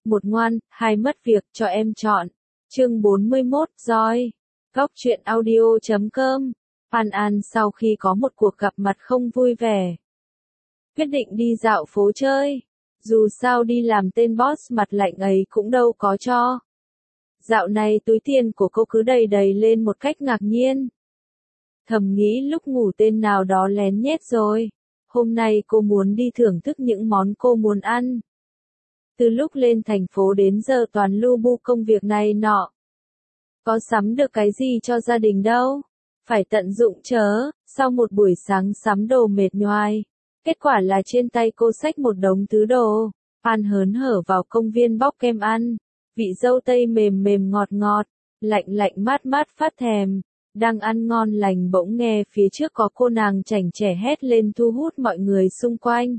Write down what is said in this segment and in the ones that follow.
một ngoan, hai mất việc, cho em chọn. Chương 41, Roi. Góc truyện audio.com. An An sau khi có một cuộc gặp mặt không vui vẻ, quyết định đi dạo phố chơi. Dù sao đi làm tên boss mặt lạnh ấy cũng đâu có cho. Dạo này túi tiền của cô cứ đầy đầy lên một cách ngạc nhiên. Thầm nghĩ lúc ngủ tên nào đó lén nhét rồi. Hôm nay cô muốn đi thưởng thức những món cô muốn ăn. Từ lúc lên thành phố đến giờ toàn lu bu công việc này nọ. Có sắm được cái gì cho gia đình đâu. Phải tận dụng chớ, sau một buổi sáng sắm đồ mệt nhoài. Kết quả là trên tay cô xách một đống thứ đồ. An hớn hở vào công viên bóc kem ăn. Vị dâu tây mềm mềm ngọt ngọt, lạnh lạnh mát mát phát thèm. Đang ăn ngon lành bỗng nghe phía trước có cô nàng chảnh chẻ hét lên thu hút mọi người xung quanh.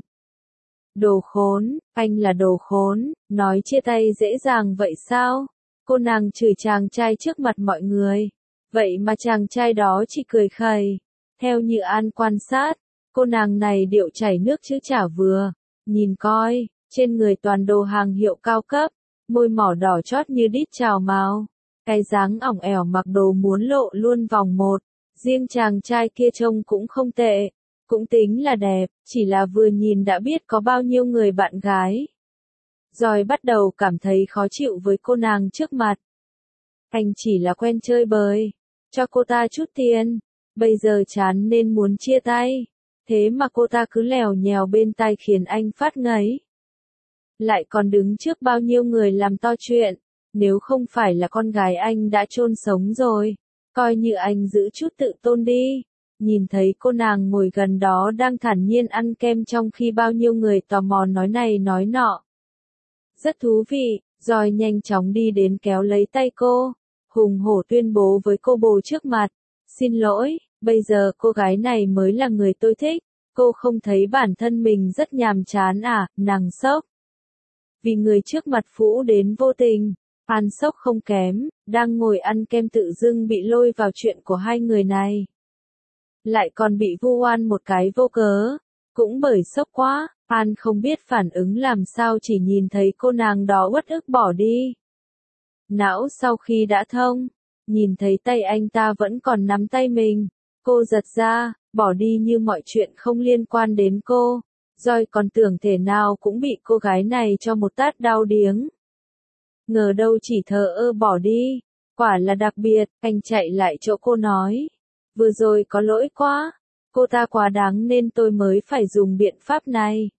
Đồ khốn, anh là đồ khốn, nói chia tay dễ dàng vậy sao? Cô nàng chửi chàng trai trước mặt mọi người. Vậy mà chàng trai đó chỉ cười khẩy. Theo như An quan sát, cô nàng này điệu chảy nước chứ chả vừa. Nhìn coi, trên người toàn đồ hàng hiệu cao cấp, môi mỏ đỏ chót như đít chào mào. Cái dáng ỏng ẻo mặc đồ muốn lộ luôn vòng một. Riêng chàng trai kia trông cũng không tệ. Cũng tính là đẹp, chỉ là vừa nhìn đã biết có bao nhiêu người bạn gái. Rồi bắt đầu cảm thấy khó chịu với cô nàng trước mặt. Anh chỉ là quen chơi bời, cho cô ta chút tiền, bây giờ chán nên muốn chia tay. Thế mà cô ta cứ lèo nhèo bên tai khiến anh phát ngấy. Lại còn đứng trước bao nhiêu người làm to chuyện, nếu không phải là con gái anh đã chôn sống rồi, coi như anh giữ chút tự tôn đi. Nhìn thấy cô nàng ngồi gần đó đang thản nhiên ăn kem trong khi bao nhiêu người tò mò nói này nói nọ. Rất thú vị, rồi nhanh chóng đi đến kéo lấy tay cô, hùng hổ tuyên bố với cô bồ trước mặt. Xin lỗi, bây giờ cô gái này mới là người tôi thích, cô không thấy bản thân mình rất nhàm chán à, nàng sốc. Vì người trước mặt phũ đến vô tình, An sốc không kém, đang ngồi ăn kem tự dưng bị lôi vào chuyện của hai người này. Lại còn bị vu oan một cái vô cớ, cũng bởi sốc quá, An không biết phản ứng làm sao chỉ nhìn thấy cô nàng đó uất ức bỏ đi. Não sau khi đã thông, nhìn thấy tay anh ta vẫn còn nắm tay mình, cô giật ra, bỏ đi như mọi chuyện không liên quan đến cô, rồi còn tưởng thể nào cũng bị cô gái này cho một tát đau điếng. Ngờ đâu chỉ thờ ơ bỏ đi, quả là đặc biệt, anh chạy lại chỗ cô nói. Vừa rồi có lỗi quá, cô ta quá đáng nên tôi mới phải dùng biện pháp này.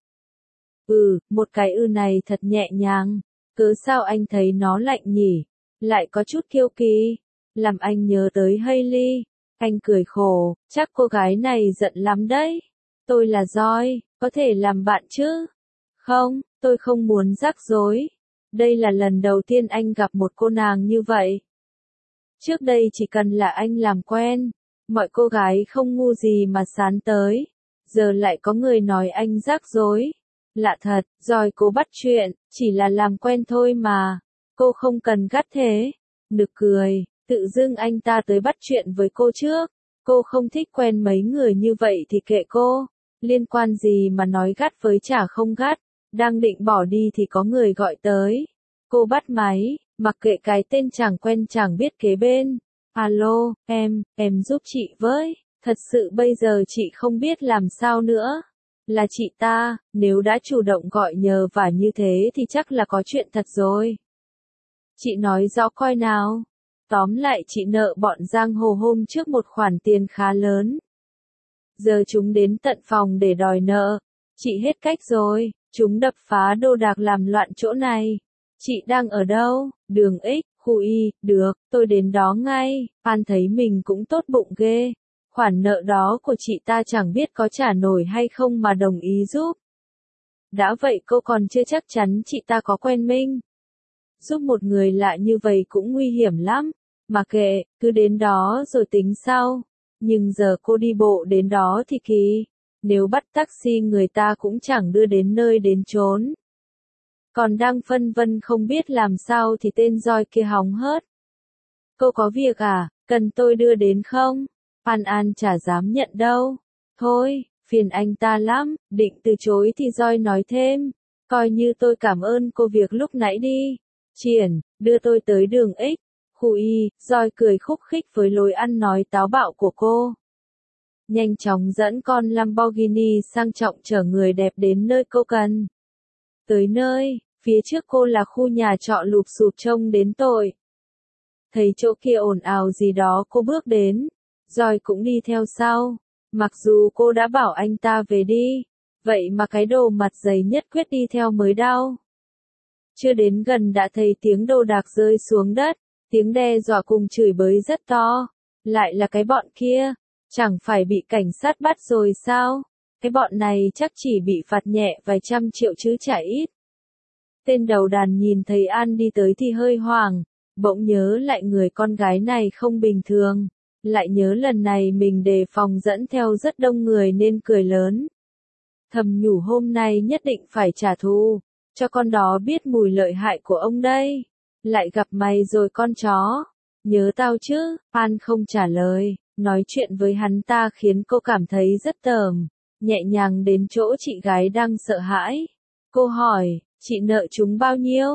Một cái này thật nhẹ nhàng, cớ sao anh thấy nó lạnh nhỉ, lại có chút kiêu kỳ, làm anh nhớ tới Hailey. Anh cười khổ, chắc cô gái này giận lắm đấy. Tôi là Joy, có thể làm bạn chứ? Không, tôi không muốn rắc rối. Đây là lần đầu tiên anh gặp một cô nàng như vậy. Trước đây chỉ cần là anh làm quen, mọi cô gái không ngu gì mà sán tới. Giờ lại có người nói anh rắc rối. Lạ thật, rồi cô bắt chuyện, chỉ là làm quen thôi mà. Cô không cần gắt thế. Nực cười, tự dưng anh ta tới bắt chuyện với cô trước. Cô không thích quen mấy người như vậy thì kệ cô. Liên quan gì mà nói gắt với chả không gắt. Đang định bỏ đi thì có người gọi tới. Cô bắt máy, mặc kệ cái tên chẳng quen chẳng biết kế bên. Alo, em giúp chị với. Thật sự bây giờ chị không biết làm sao nữa. Là chị ta, nếu đã chủ động gọi nhờ vả như thế thì chắc là có chuyện thật rồi. Chị nói rõ coi nào. Tóm lại chị nợ bọn giang hồ hôm trước một khoản tiền khá lớn. Giờ chúng đến tận phòng để đòi nợ. Chị hết cách rồi, chúng đập phá đồ đạc làm loạn chỗ này. Chị đang ở đâu? Đường X, khu Y, được, tôi đến đó ngay. An thấy mình cũng tốt bụng ghê. Khoản nợ đó của chị ta chẳng biết có trả nổi hay không mà đồng ý giúp. Đã vậy cô còn chưa chắc chắn chị ta có quen Minh. Giúp một người lạ như vậy cũng nguy hiểm lắm. Mà kệ, cứ đến đó rồi tính sau. Nhưng giờ cô đi bộ đến đó thì kỳ. Nếu bắt taxi người ta cũng chẳng đưa đến nơi đến chốn. Còn đang phân vân không biết làm sao thì tên roi kia hóng hớt. Cô có việc à, cần tôi đưa đến không? An chả dám nhận đâu. Thôi, phiền anh ta lắm, định từ chối thì roi nói thêm. Coi như tôi cảm ơn cô việc lúc nãy đi. Triển, đưa tôi tới đường X. Khu Y, Joy cười khúc khích với lối ăn nói táo bạo của cô. Nhanh chóng dẫn con Lamborghini sang trọng chở người đẹp đến nơi cô cần. Tới nơi, phía trước cô là khu nhà trọ lụp xụp trông đến tội. Thấy chỗ kia ồn ào gì đó cô bước đến. Joy cũng đi theo sau. Mặc dù cô đã bảo anh ta về đi. Vậy mà cái đồ mặt dày nhất quyết đi theo mới đau. Chưa đến gần đã thấy tiếng đồ đạc rơi xuống đất. Tiếng đe dọa cùng chửi bới rất to. Lại là cái bọn kia. Chẳng phải bị cảnh sát bắt rồi sao? Cái bọn này chắc chỉ bị phạt nhẹ vài trăm triệu chứ chả ít. Tên đầu đàn nhìn thấy An đi tới thì hơi hoảng. Bỗng nhớ lại người con gái này không bình thường. Lại nhớ lần này mình đề phòng dẫn theo rất đông người nên cười lớn. Thầm nhủ hôm nay nhất định phải trả thù. Cho con đó biết mùi lợi hại của ông đây. Lại gặp mày rồi con chó. Nhớ tao chứ? An không trả lời. Nói chuyện với hắn ta khiến cô cảm thấy rất tởm. Nhẹ nhàng đến chỗ chị gái đang sợ hãi. Cô hỏi, chị nợ chúng bao nhiêu?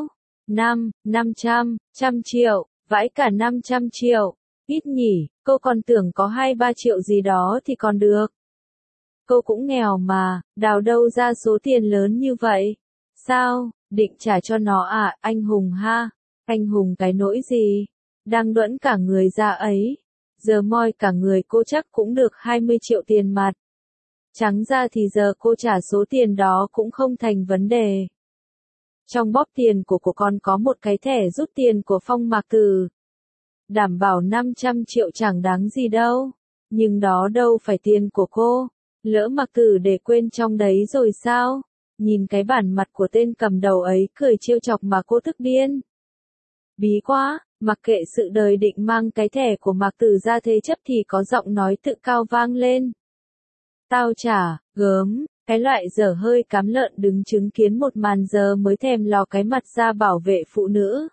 500 triệu, vãi cả 500 triệu. Ít nhỉ, cô còn tưởng có 2-3 triệu gì đó thì còn được. Cô cũng nghèo mà, đào đâu ra số tiền lớn như vậy? Sao, định trả cho nó à, anh Hùng ha? Anh Hùng cái nỗi gì? Đang đuẫn cả người ra ấy. Giờ moi cả người cô chắc cũng được 20 triệu tiền mặt. Trắng ra thì giờ cô trả số tiền đó cũng không thành vấn đề. Trong bóp tiền của cô còn có một cái thẻ rút tiền của Phong Mạc Tử. Đảm bảo 500 triệu chẳng đáng gì đâu. Nhưng đó đâu phải tiền của cô. Lỡ Mạc Tử để quên trong đấy rồi sao? Nhìn cái bản mặt của tên cầm đầu ấy cười trêu chọc mà cô tức điên. Bí quá, mặc kệ sự đời định mang cái thẻ của Mạc Tử ra thế chấp thì có giọng nói tự cao vang lên. Tao trả, gớm, cái loại dở hơi cám lợn đứng chứng kiến một màn giờ mới thèm lò cái mặt ra bảo vệ phụ nữ.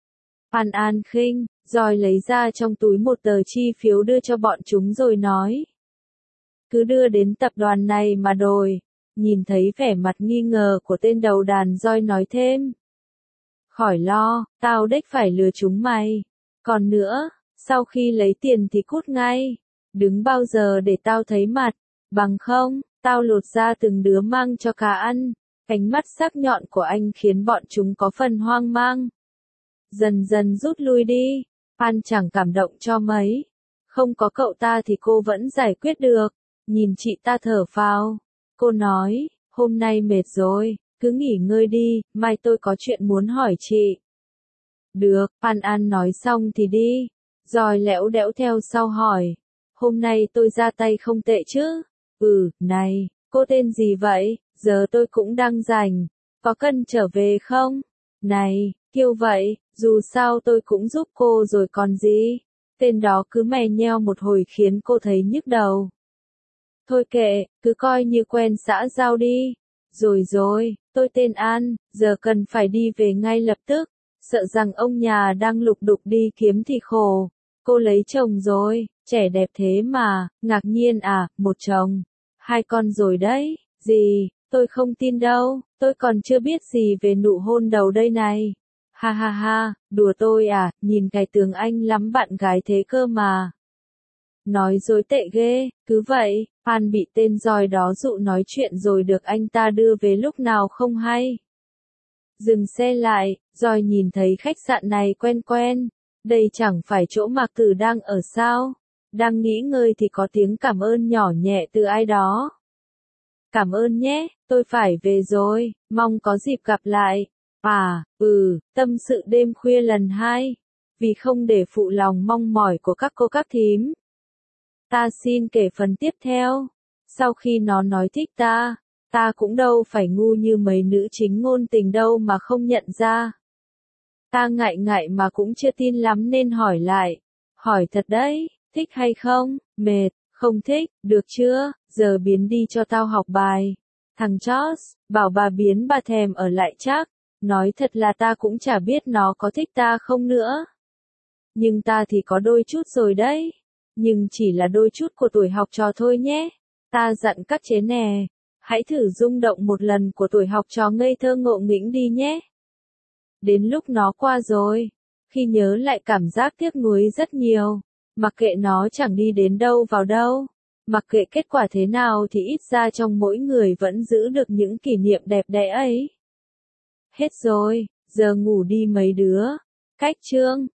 An khinh, rồi lấy ra trong túi một tờ chi phiếu đưa cho bọn chúng rồi nói. Cứ đưa đến tập đoàn này mà đòi. Nhìn thấy vẻ mặt nghi ngờ của tên đầu đàn Joy nói thêm. Khỏi lo, tao đếch phải lừa chúng mày. Còn nữa, sau khi lấy tiền thì cút ngay. Đừng bao giờ để tao thấy mặt. Bằng không, tao lột ra từng đứa mang cho cá ăn. Ánh mắt sắc nhọn của anh khiến bọn chúng có phần hoang mang. Dần dần rút lui đi. An chẳng cảm động cho mấy. Không có cậu ta thì cô vẫn giải quyết được. Nhìn chị ta thở phào. Cô nói, hôm nay mệt rồi, cứ nghỉ ngơi đi, mai tôi có chuyện muốn hỏi chị. Được, An nói xong thì đi. Rồi lẽo đẽo theo sau hỏi. Hôm nay tôi ra tay không tệ chứ? Này, cô tên gì vậy? Giờ tôi cũng đang rảnh. Có cần trở về không? Này, kiêu vậy, dù sao tôi cũng giúp cô rồi còn gì. Tên đó cứ mè nheo một hồi khiến cô thấy nhức đầu. Thôi kệ, cứ coi như quen xã giao đi. Rồi, tôi tên An, giờ cần phải đi về ngay lập tức. Sợ rằng ông nhà đang lục đục đi kiếm thì khổ. Cô lấy chồng rồi, trẻ đẹp thế mà, ngạc nhiên à, một chồng. 2 con rồi đấy, gì, tôi không tin đâu, tôi còn chưa biết gì về nụ hôn đầu đây này. Ha ha ha, đùa tôi à, nhìn cái tướng anh lắm bạn gái thế cơ mà. Nói dối tệ ghê, cứ vậy, An bị tên Joy đó dụ nói chuyện rồi được anh ta đưa về lúc nào không hay. Dừng xe lại, Joy nhìn thấy khách sạn này quen quen. Đây chẳng phải chỗ Mạc Tử đang ở sao? Đang nghỉ ngơi thì có tiếng cảm ơn nhỏ nhẹ từ ai đó. Cảm ơn nhé, tôi phải về rồi, mong có dịp gặp lại. Tâm sự đêm khuya lần 2. Vì không để phụ lòng mong mỏi của các cô các thím. Ta xin kể phần tiếp theo. Sau khi nó nói thích ta cũng đâu phải ngu như mấy nữ chính ngôn tình đâu mà không nhận ra. Ta ngại mà cũng chưa tin lắm nên hỏi lại. Hỏi thật đấy, thích hay không? Mệt, không thích, được chưa? Giờ biến đi cho tao học bài. Thằng Joss, bảo bà biến bà thèm ở lại chắc. Nói thật là ta cũng chả biết nó có thích ta không nữa. Nhưng ta thì có đôi chút rồi đấy. Nhưng chỉ là đôi chút của tuổi học trò thôi nhé. Ta dặn các chế nè. Hãy thử rung động một lần của tuổi học trò ngây thơ ngộ nghĩnh đi nhé. Đến lúc nó qua rồi, khi nhớ lại cảm giác tiếc nuối rất nhiều, mặc kệ nó chẳng đi đến đâu vào đâu, mặc kệ kết quả thế nào thì ít ra trong mỗi người vẫn giữ được những kỷ niệm đẹp đẽ ấy. Hết rồi, giờ ngủ đi mấy đứa. Cách chương